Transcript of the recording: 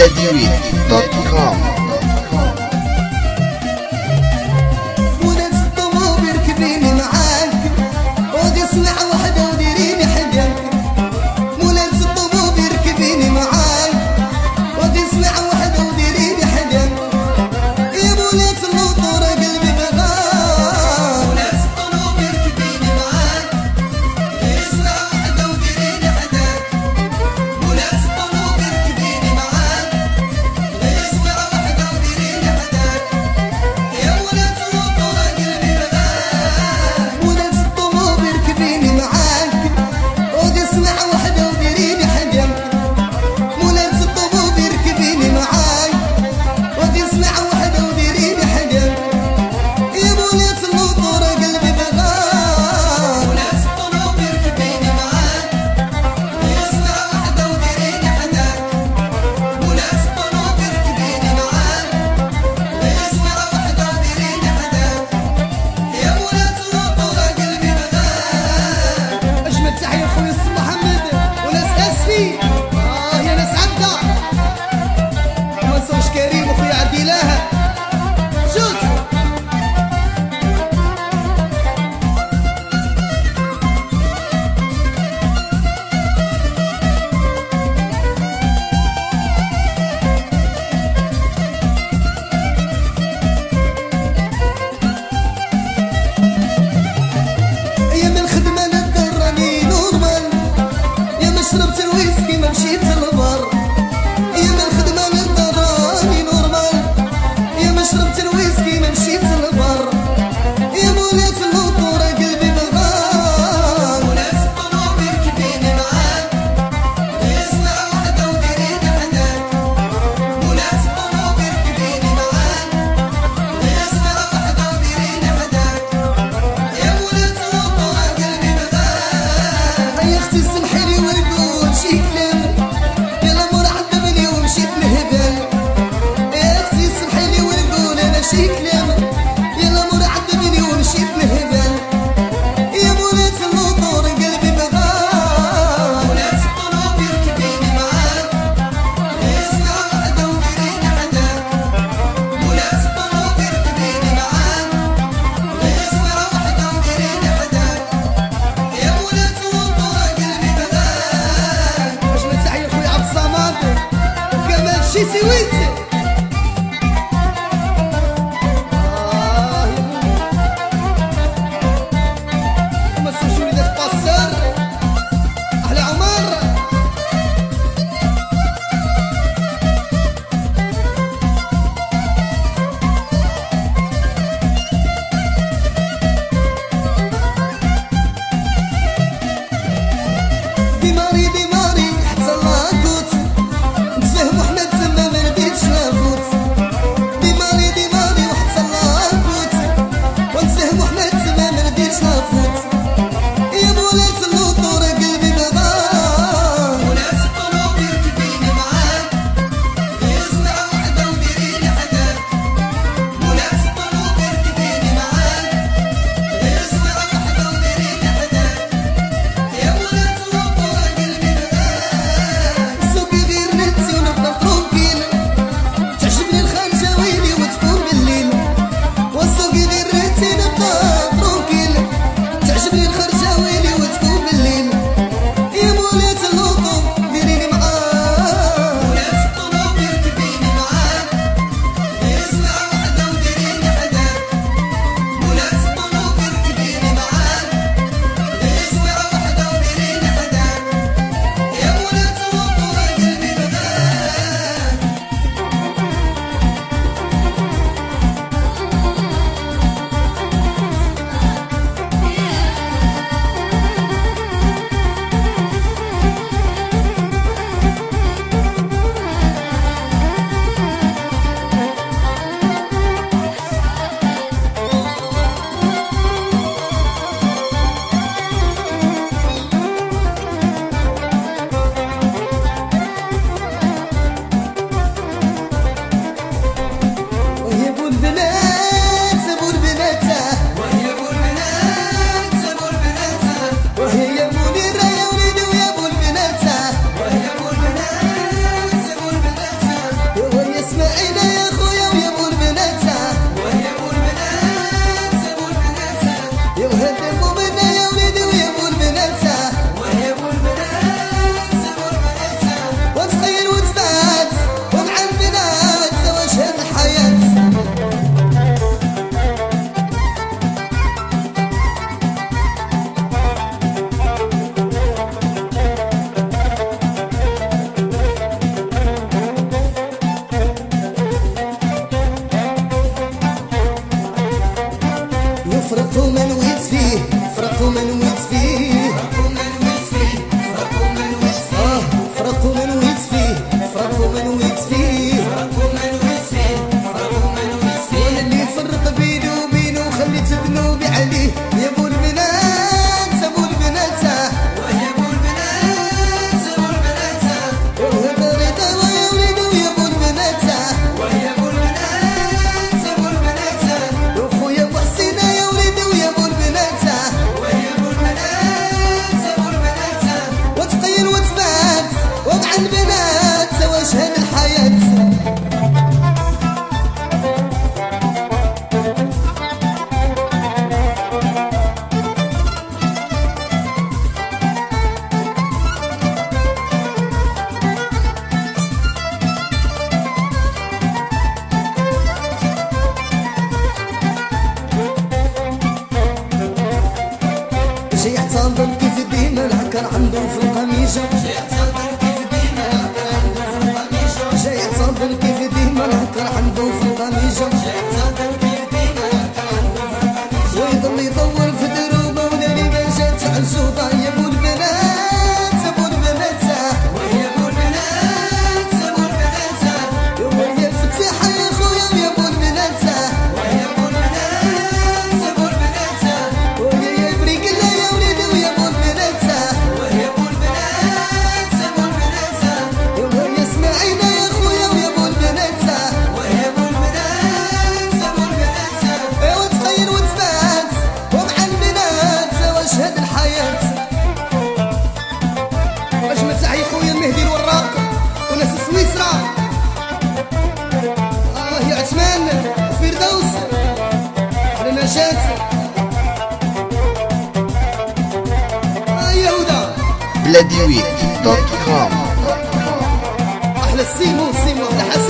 www.djdewi.com. وناس الطموح يركبيني معاك ودي اسمع وحده وديريني حدك. وناس الطموح يركبيني معاك ودي اسمع وحده وديريني حدك. يا بوليس النطورة قلبي بغاك. وناس الطموح يركبيني معاك ودي اسمع وحده وديريني حدك. وناس الطموح يركبيني معاك ودي اسمع وحده فرق وما نويت فيه فرق وما نويت فيه فرق وما نويت فيه فرق وما نويت فيه وانا اللي فرق بيني وبينه وخليت ذنوبي عليه يا ابو البنات ابو البنات ويا ابو البنات ابو البنات وهذا رضا ويا وليدي ويا ابو البنات ويا ابو البنات ابو البنات وخويا ابو حسين يا وليدي ويا ابو البنات ويا ابو البنات ابو البنات وتقيل وتبات ومع البنات واشهد الحياه جاي يعتذر كيف ديما العكر عنده في القميجة جاي يعتذر كيف ديما العكر عنده في القميجة جاي يعتذر كيف ديما العكر عنده في القميجة ويضل يدور في دروبه وناري ما جات عالجوبة يا ابو البنات ابو البنات ويا ابو البنات ابو البنات ويا الفتاحة يا خويا ويا ابو البنات ويا ابو البنات ابو البنات ويا بريقلة يا وليدي ويا ابو البنات ويا ابو البنات ابو البنات ويا اسماعيلة يا خويا ويا ابو البنات ويا ابو البنات ابو البنات ايوا تخيل وتبات ومع البنات واشهد الحياة باش ما تحيي خويا المهدي الوراق وناس سويسرا يا عثمان وفردوس على نجاة يهودا بلاديويت.com احلى السيمو احلى حسن